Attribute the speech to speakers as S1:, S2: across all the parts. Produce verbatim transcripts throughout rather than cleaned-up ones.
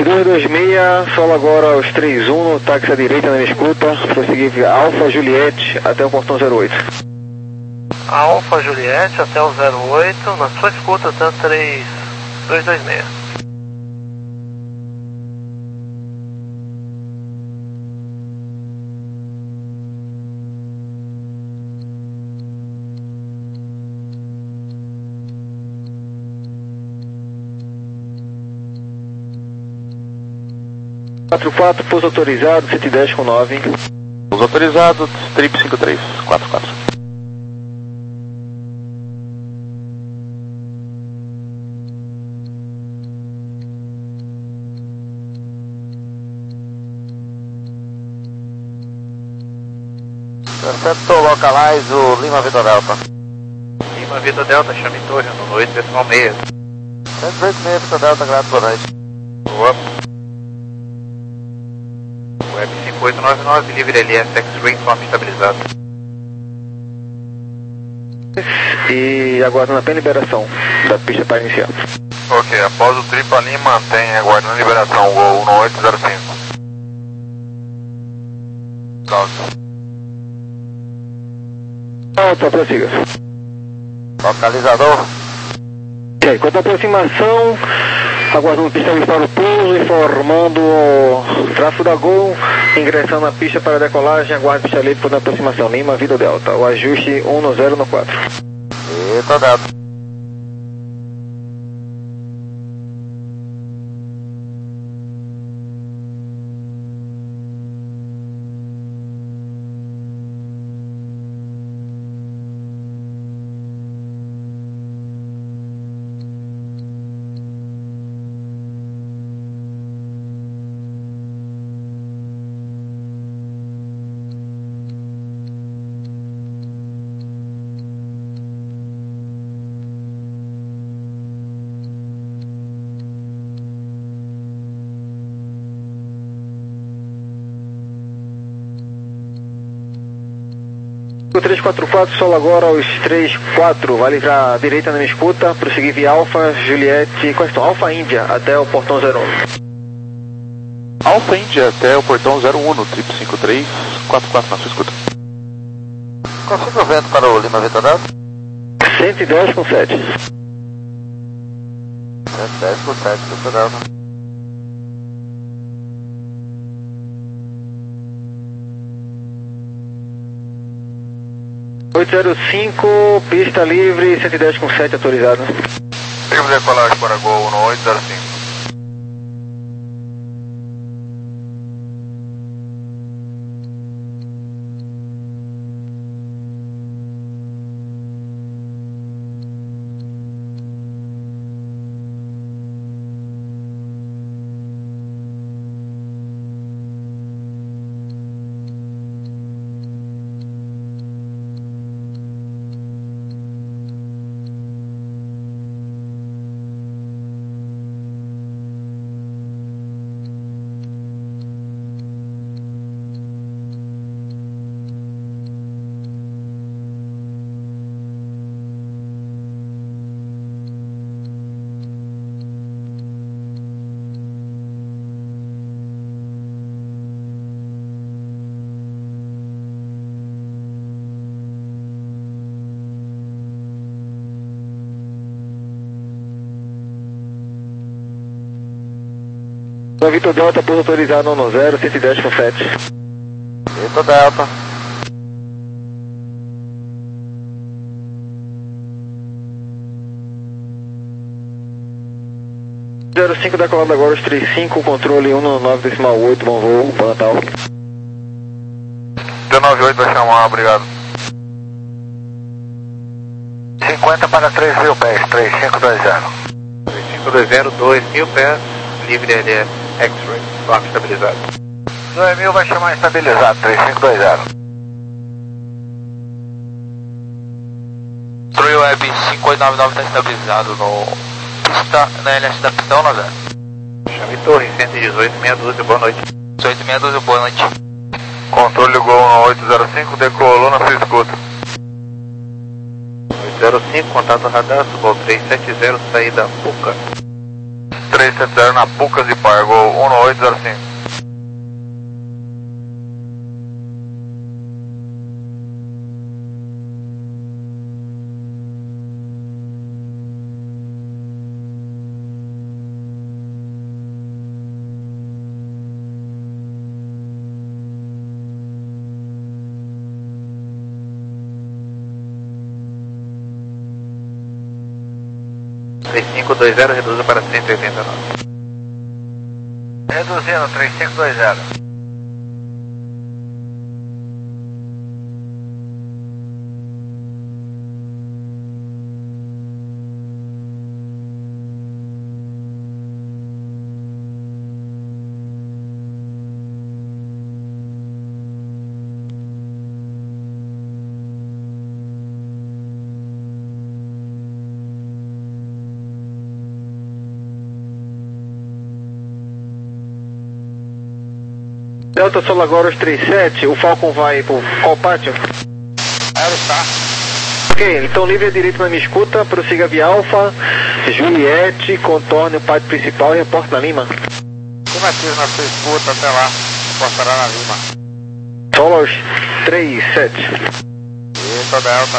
S1: dois dois seis, solo agora os três um no táxi à direita na minha escuta, prosseguir via Alfa Juliette até o portão zero oito.
S2: Alfa Juliette até o zero oito, na sua escuta até o três dois dois seis.
S1: quatro quatro, pouso autorizado, cento e dez com nove.
S3: Pouso autorizado, trip cinco três, quatro quatro.
S4: Receptor localize o Lima Vitor Delta.
S2: Lima Vitor Delta, chame torre no oito decimal seis.
S4: cento e oito seis Vitor Delta, grato, boa noite.
S2: Boa. Web cinco oito nove nove, livre L S X-Ray, forma estabilizado.
S1: E aguardando apenas liberação da pista para iniciar.
S5: Ok, após o trip a linha mantém aguardando liberação, Gol um oito zero cinco. Pronto.
S1: Alta, prossiga.
S4: Localizador.
S1: E aí, quanto à aproximação, aguardando pista para o pouso, informando o tráfego da Gol, ingressando na pista para decolagem, aguarde pista livre por aproximação, Lima, Vitor Delta, o ajuste um no zero no quatro.
S4: Vitor Delta.
S1: três quatro quatro, solo agora os três quatro, vale para a direita na minha escuta, prosseguir via Alfa, Juliette, qual estão? Alfa Índia até o portão zero um.
S3: Alfa Índia até o portão zero um no trip cinco três, quatro quatro na sua escuta.
S4: Confirma o vento para o Lima Vitor Delta.
S1: cento e dez com sete.
S4: cento e dez com sete, Vitor Delta.
S1: oito zero cinco, pista livre, cento e dez com sete autorizado.
S5: Livre decolagem para Gol um oito zero cinco.
S1: Vitor Delta, pouso autorizado um zero, cento e dez com sete.
S4: Vitor Delta.
S1: zero cinco decolando agora os três cinco, controle um no nove decimal oito, bom voo, bom Natal.
S5: T nove oito vai chamar, obrigado.
S4: cinquenta para três mil pés, três cinco dois zero.
S2: três cinco dois zero, dois mil pés, livre L S X-Ray, forma estabilizado.
S4: dois mil vai chamar estabilizado, três cinco dois zero.
S6: Troy Web cinco oito nove nove está estabilizado no pista, na L S da pista um zero.
S2: Chame torre, cento e dezoito, meia dúzia, boa noite.
S6: dezoito meia dúzia, boa noite.
S5: Controle Gol um oito zero cinco, decolou na sua escuta.
S2: oito zero cinco, contato radar, Subol três sete zero, saída Puca.
S5: três sete zero na Pucas de Par, Gol um oito zero cinco.
S6: três cinco dois zero, reduza para cento e oitenta e nove.
S4: Reduzindo, três cinco dois zero.
S1: Delta Solagoros trinta e sete, o Falcon vai pro qual pátio?
S4: Aerostar.
S1: Ok, então livre a direita na minha escuta, prossiga via Alfa, Juliette, contorne o pátio principal e reporte na Lima.
S4: Afirmativo na sua escuta, até lá. Reportará na Lima.
S1: Solos trinta e sete.
S4: Eita, Delta.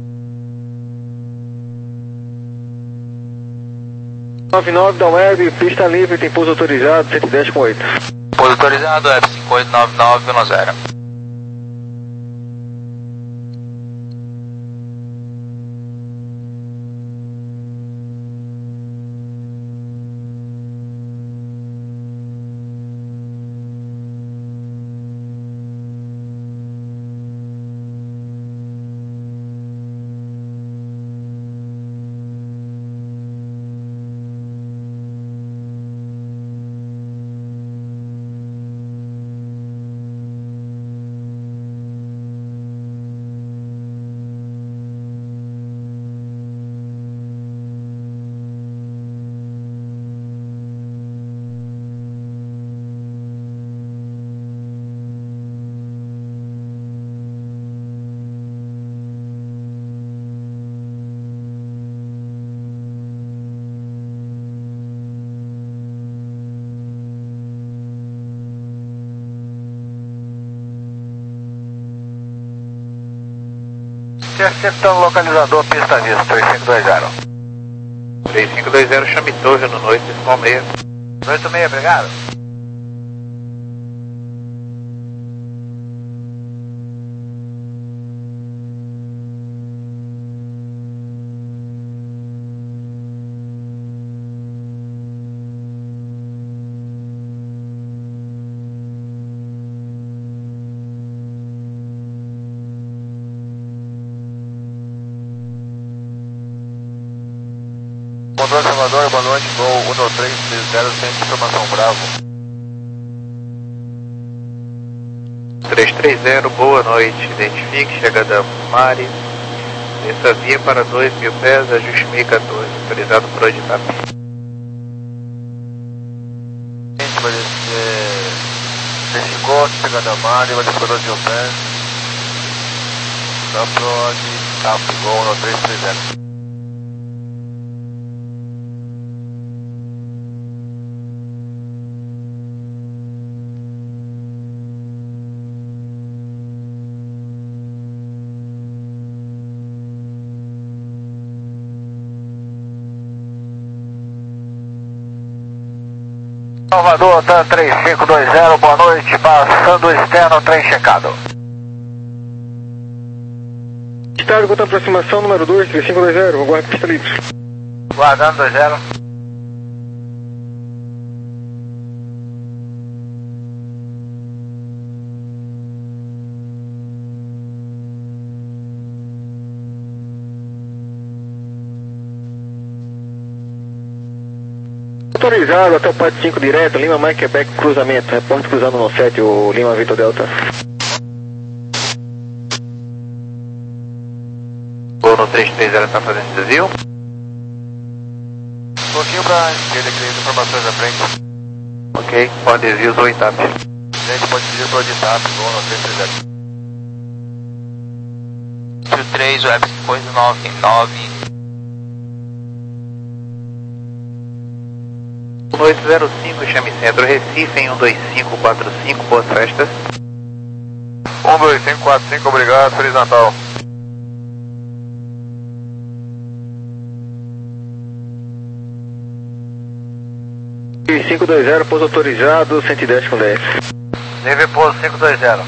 S1: noventa e nove da web, pista livre, tem pouso autorizado, cento e dez com oito.
S6: Pouso autorizado, F cinco oito nove nove um zero.
S4: Acertando localizador, pista vista, três cinco dois zero.
S6: três cinco dois zero, chame torre no noite, decimal meia.
S4: oito seis, obrigado. Controle Salvador, boa noite, Gol um três três zero, sem informação, Bravo.
S6: três três zero, boa noite, identifique, chegada Mari. Desça via para dois mil pés, ajuste mil e quatorze, autorizado por Oditap.
S4: Identificou, chegada Mari, verificou dois mil pés. Da Prod, Tap, Gol um três três zero. Salvador, TAM três cinco dois zero, boa noite, passando o externo, trem checado.
S1: Estado contra aproximação número dois, três cinco dois zero, aguarde pista livre.
S4: Guardando dois zero.
S1: Autorizado até o pátio cinco direto, Lima Mike Quebec cruzamento, reporte cruzando no sete, o Lima Vitor Delta.
S6: Gol no três três zero, está fazendo desvio.
S4: Um pouquinho pra esquerda, que tem informações à frente.
S6: Ok, pode desvio, usou Itap.
S4: Gente, pode pedir pro Oditap, Gol no três três zero.
S6: três, o F cinco oito nove nove. oito zero cinco, chame Centro Recife em um dois cinco quatro cinco, boas festas.
S5: um dois cinco quatro cinco, obrigado, Feliz Natal.
S1: cinco dois zero, pouso autorizado, cento e dez com dez.
S4: Nível pouso cinco dois zero.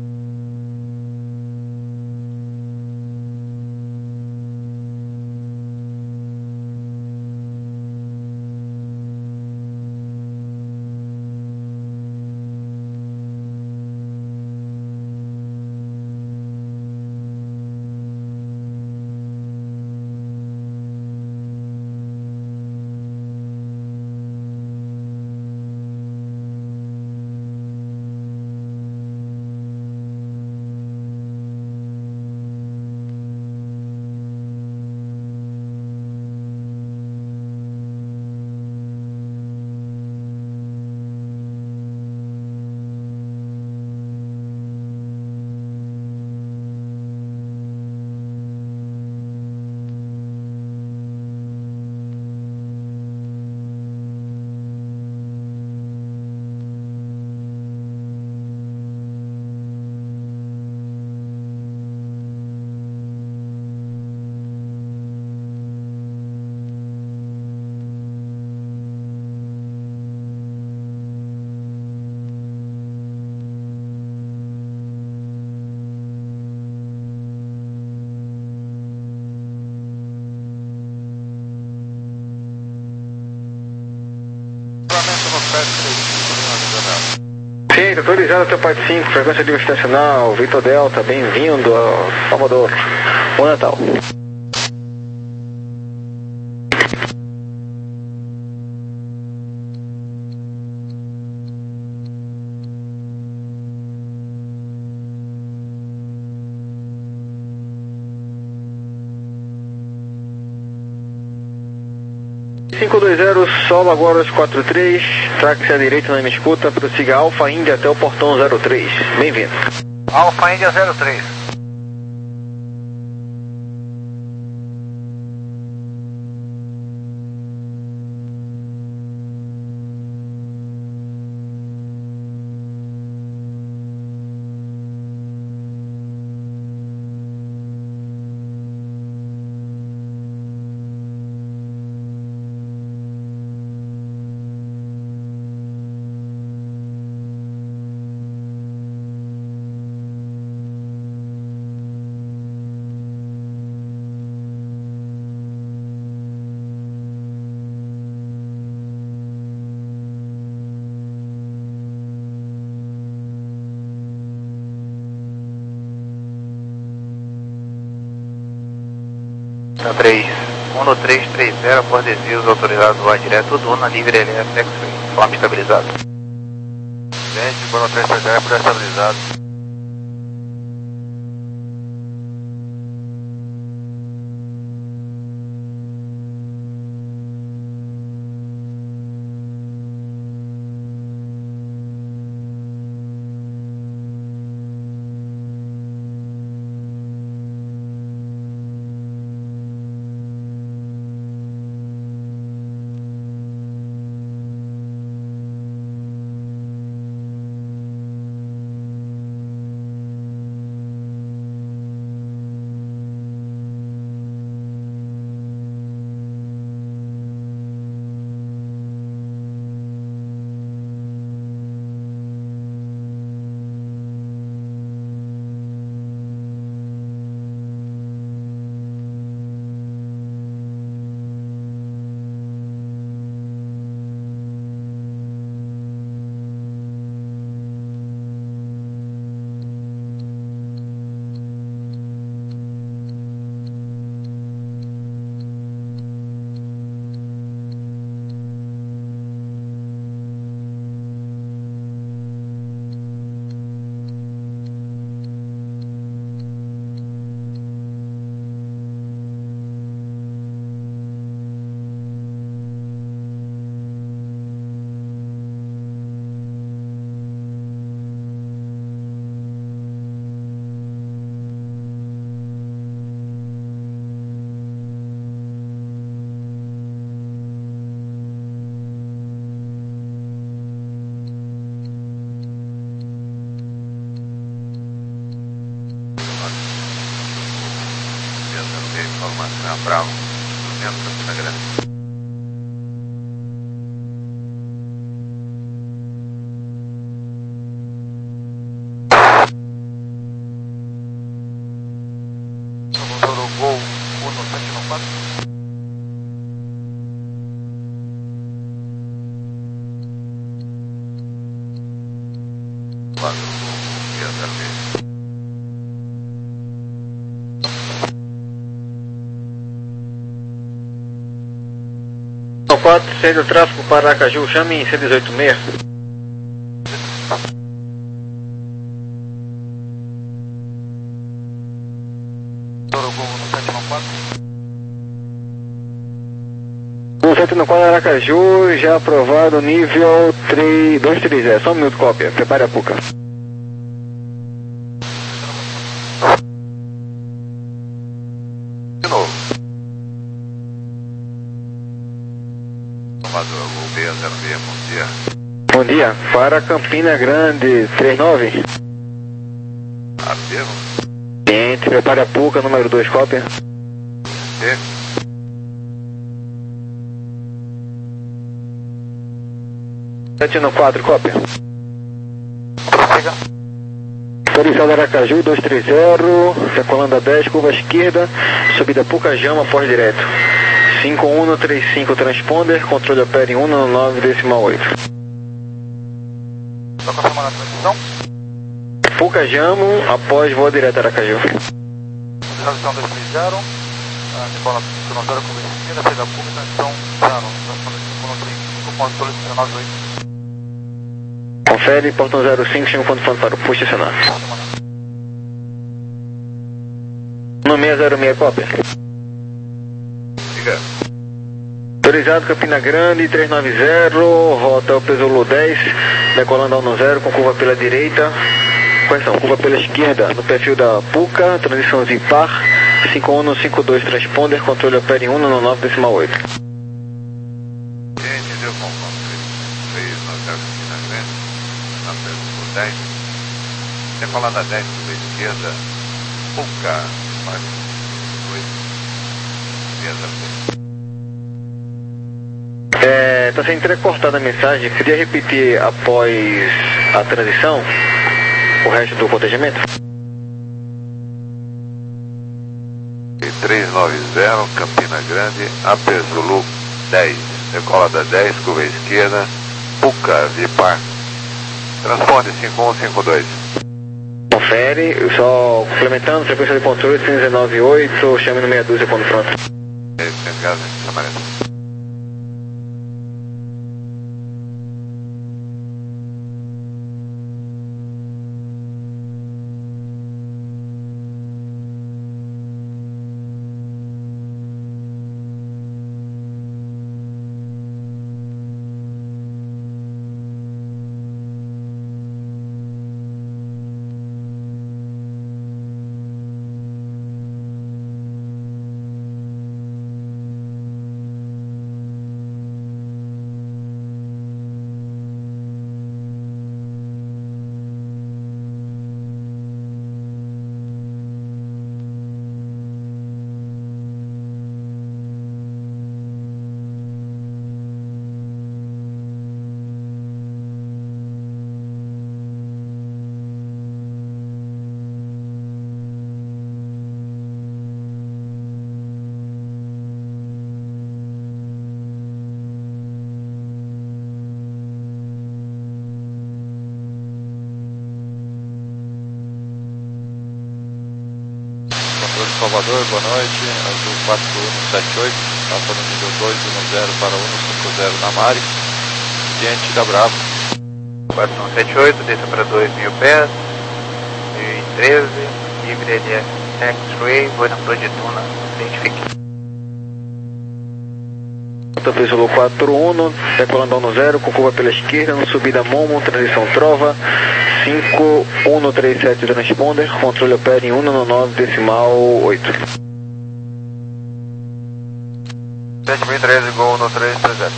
S1: Sim, autorizado até o Pai cinco, frequência de estacional, Vitor Delta, bem-vindo ao Salvador. Bom Natal. cinco dois zero, Sol agora quatro três, traque-se à direita na minha escuta, prossiga Alfa Índia até o portão zero três. Bem-vindo.
S4: Alfa Índia zero três.
S6: três um três três zero, por desvios autorizados voar direto, Duna, livre L S X-Ray, forma estabilizado.
S5: Gente, quando três três zero, por estabilizado. Bravo. Subindo Campina Grande.
S3: Gol uno sete no quatro.
S5: quatro, via zero seis.
S1: quatro, seis do tráfego para Aracaju, chame em C dezoito seis. um sete no quatro Aracaju, já aprovado, nível dois três zero, só um minuto, cópia, prepare a Puca.
S5: De novo. Tomador, gol B zero seis, bom dia.
S1: Bom dia, para Campina Grande, três nove.
S5: Aterro.
S1: Cliente, prepare a Puca, número dois, cópia.
S5: E.
S1: sete no quatro, cópia. Autorizado Aracaju, dois três zero, decolando a dez, curva esquerda, subida Pucajama, pós direto. cinco um três cinco transponder, controle opera em um nove decimal oito.
S3: Está confirmando a transmissão?
S1: Pucajamo, após voo direto Aracaju.
S3: Transição dois três zero, decola cinco zero, curva esquerda, saída pública, transição zero, transição cinco três cinco, controle dezenove oito.
S1: Confere, portão zero cinco, chega um ponto ponto para o push estacionar. No seis zero seis, cópia.
S5: Diga.
S1: Autorizado Campina Grande, três nove zero, rota Pesolo dez, decolando a um zero com curva pela direita. Correção, curva pela esquerda, no perfil da Puca, transição Zipar, cinco um cinco dois transponder, controle opera em um nove decimal oito.
S5: Gente, deu confronto. três nove zero Campina Grande. Na Pesolo dez. Decolando a dez, curva esquerda. Puca, mais dois. seis zero seis.
S1: É, está sendo entrecortada a mensagem, queria repetir após a transição o resto do cotejamento?
S5: três nove zero, Campina Grande, Apesulu dez, decola da dez, curva esquerda, Puca, Vipar, transponde cinco um cinco dois.
S1: Confere, só complementando, frequência de controle cento e dezenove oito, chame no meia dúzia quando pronto.
S5: É, tem gás, amarelo.
S3: Salvador, boa noite, Azul quatro um sete oito, Alfa no nível dois um zero para um cinco zero na Mari, cliente da Bravo.
S6: quatro um sete oito, desça para dois mil pés, mil e treze, livre L F X-Ray, vou na Flor de Tuna, identifique.
S1: Pesolo quatro um, decolando a um zero, com curva pela esquerda, no subida Momo, transição Trova, cinco um três sete transponder, controle opera em um nove decimal oito.
S5: sete mil e treze, gol um três três zero.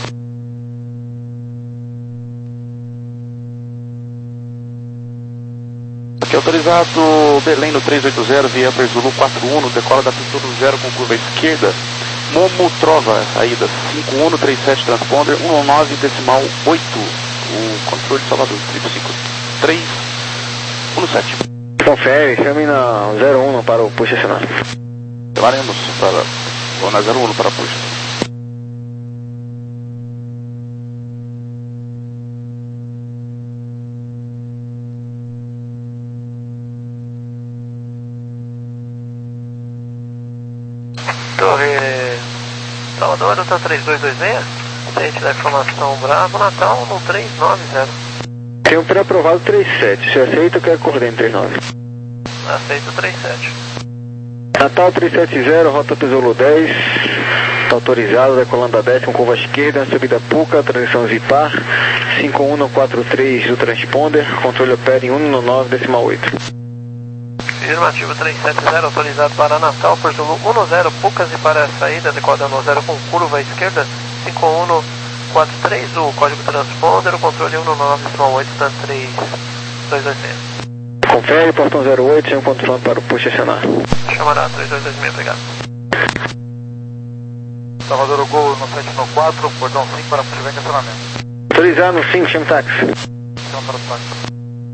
S3: Aqui autorizado Belém no três oito zero, via Pesolo quatro um, decola da pista do zero com curva esquerda.
S7: Momo Trova, saída cinco um três sete transponder um nove decimal oito. O controle de Salvador, cinco cinco três um sete.
S1: Confere, chame na zero um para o push acionar.
S7: Chamaremos para ou na zero um para push.
S2: Torre Salvador, Delta três dois dois seis. Tente da informação Bravo, Natal no três nove zero.
S1: Tem um pré-aprovado três sete. Se aceita, eu quero coordenar três nove.
S2: Aceito três sete.
S1: Natal três sete zero, rota Tesouro dez. Está autorizado, decolando a décima, curva esquerda, subida Puca, transição Zipar. cinco um quatro três do transponder. Controle opera em um nove decimal oito.
S2: Afirmativo três sete zero, autorizado para Natal, por Zulu um zero, Pucas e para a saída, adequada no zero com curva esquerda, cinco um quatro três, o código transponder, o controle um nove decimal oito, da três dois dois seis.
S1: Confere, portão zero oito, chama controlando para o push acionar.
S2: Chamará três dois dois seis, obrigado.
S4: Salvador Gol no sete um quatro, portão cinco para push vem acionamento.
S1: Autorizado no cinco, chama táxi.
S4: Chama para o táxi.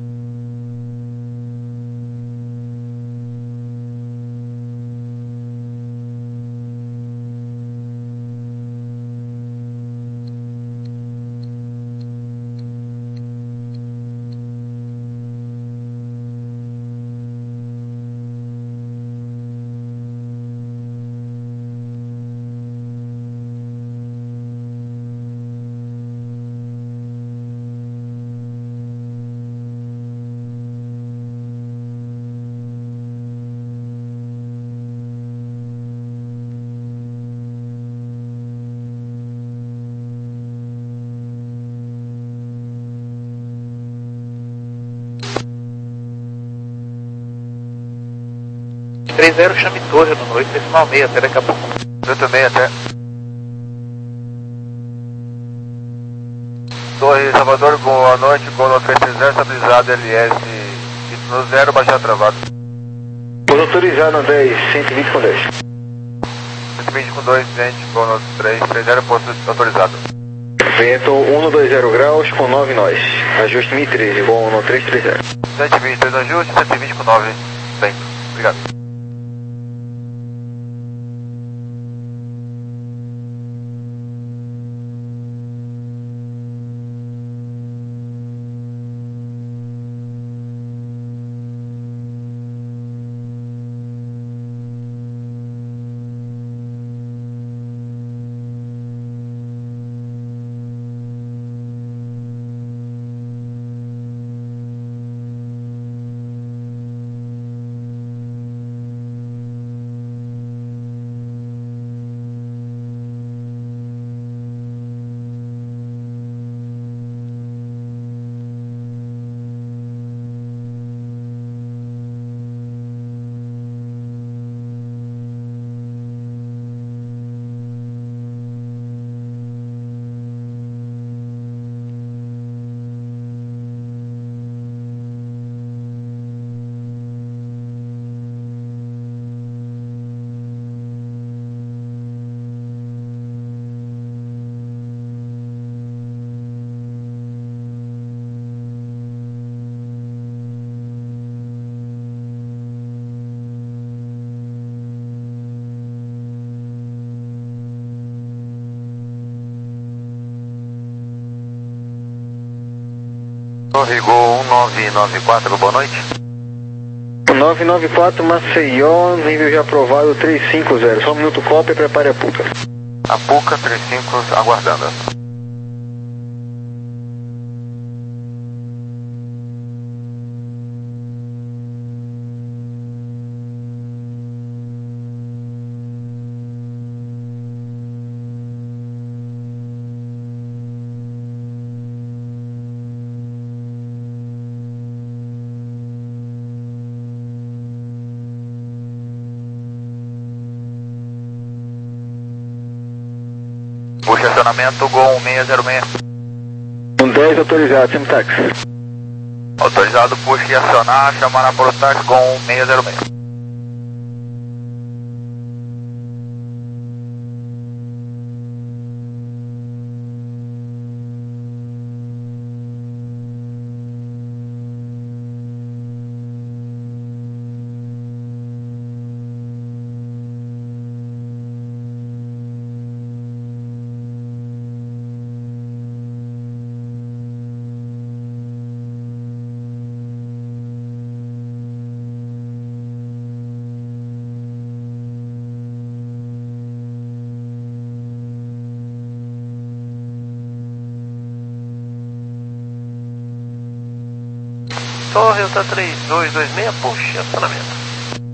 S6: três zero, chame Torre no oito decimal seis, até daqui a pouco.
S4: Eu também até. Torre Salvador, boa noite, Gol no três três zero, estabilizado L S no zero, baixar travado.
S1: Por autorizado no dez, cento e vinte com dez.
S4: cento e vinte com dois, gente, Gol no três três zero, posto autorizado.
S1: Vento um dois zero graus com nove nós. Ajuste mil e treze, Gol no três três zero.
S4: cento e vinte, dois ajuste, cento e vinte com nove, vento. Obrigado. Torre Gol um nove nove quatro, boa noite.
S1: nove nove quatro, Maceió, nível já aprovado três cinco zero. Só um minuto, cópia e prepare a Puca.
S4: A Puca três cinco aguardando. Puxa acionamento, Gol seis zero seis.
S1: Um dez autorizado, chama táxi.
S4: Autorizado, puxa e acionar, chamar para o táxi, Gol seis zero seis.
S2: torre, Alta três dois dois seis, puxe, acionamento.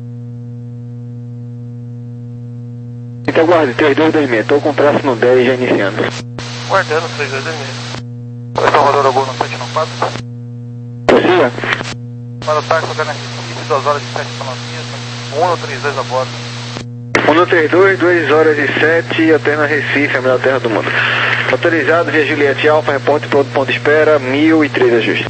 S1: Então aguarde, três dois dois seis, estou com traço no dez já iniciando.
S2: Guardando, três dois dois seis.
S4: Oi, Salvador, algum no sete nove quatro.
S1: Prossiga.
S4: Para o táxi, eu quero na Recife, duas horas e sete autonomias, um três dois a bordo.
S1: um três dois, duas horas e sete, alterna Recife, a melhor terra do mundo. Autorizado via Juliette Alfa, reporte pronto, ponto de espera, mil e três ajuste.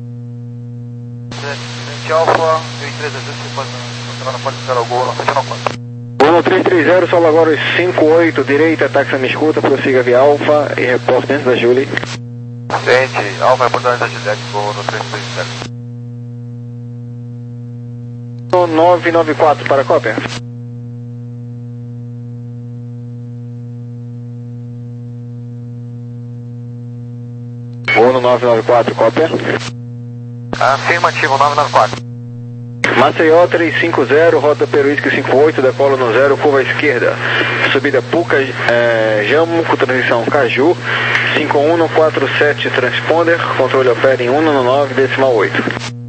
S4: Juliette Alfa, mil e três ajuste, você pode encontrar na porta de espera algum no sete nove quatro.
S1: um três três zero, solo agora os cinco oito, direita, táxi me escuta, prossiga via Alfa e reporte dentro da Julie.
S4: Sente, Alfa, reportagem da Juliette, vou no três três zero.
S1: nove nove quatro, para a cópia. Uno nove nove quatro, cópia.
S4: Afirmativo, nove nove quatro.
S1: Maceió três cinco zero, rota Peruísque cinco oito, decola no zero, curva à esquerda. Subida Puca, é, Jamo, com transição Caju, cinco um quatro sete transponder, controle opera em cento e nove decimal oito.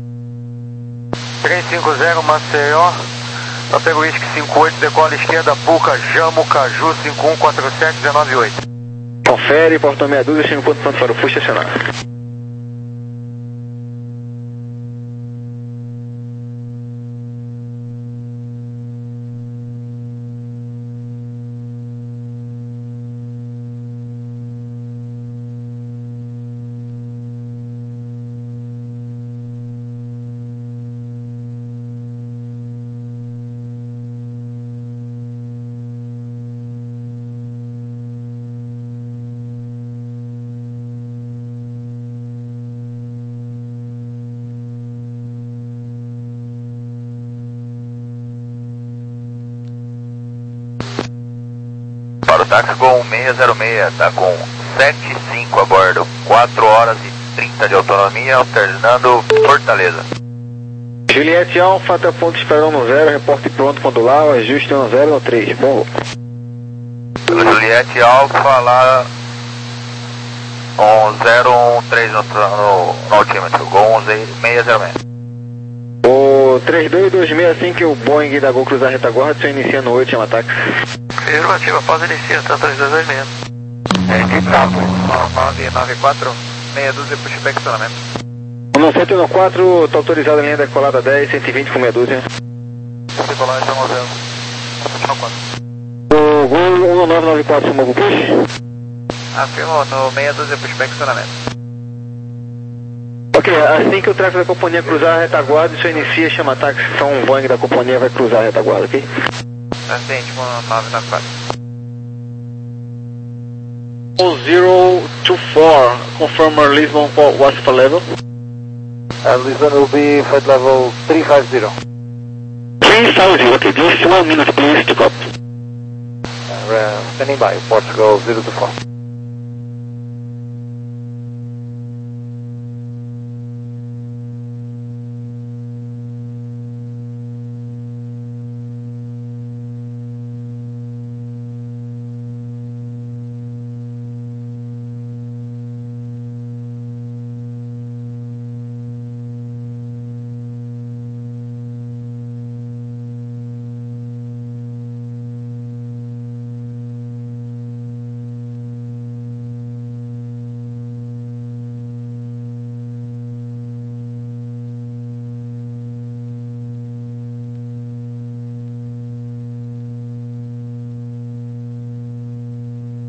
S4: três cinco zero, Maceió, rota Peruísque cinco oito, decola à esquerda, Puca, Jamo, Caju, cinco um quatro sete um nove oito.
S1: Confere, portão meia dúzia, chega ponto para o full estacionar.
S4: Para o táxi Gol seis zero seis, está com sete cinco a bordo, quatro horas e trinta de autonomia, alternando Fortaleza.
S1: Juliette Alfa, até ponto de espera no zero, reporte pronto quando lá, ajuste no zero no três, bom.
S4: Juliette Alfa lá, um zero um três no, no, no altímetro, Gol seis zero seis.
S1: O três dois dois seis, assim que o Boeing da Gol cruzar a retaguarda, se inicia no oito, chama táxi.
S2: Afirmativa, pausa inicia, tá três dois dois seis.
S4: É, de Bravo, nove nove quatro, meia dúzia, pushback estacionamento.
S1: um sete um quatro, está autorizado a linha decolada dez, cento e vinte com meia dúzia.
S4: Decolagem um zero, sete nove quatro.
S1: O Gol um nove nove quatro, sumou o push.
S4: Afirmou, no meia dúzia, pushback estacionamento.
S1: Ok, assim que o tráfego da companhia cruzar a retaguarda, isso inicia, chama táxi, então um Boeing da companhia vai cruzar a retaguarda, ok?
S4: Ascente, nove nove quatro.
S1: zero two four, confirm Lisbon for what's for level?
S4: Uh, Lisbon will be flight level three five zero.
S1: three five zero, okay, just one minute please to copy.
S4: Uh, standing by, Portugal zero two four.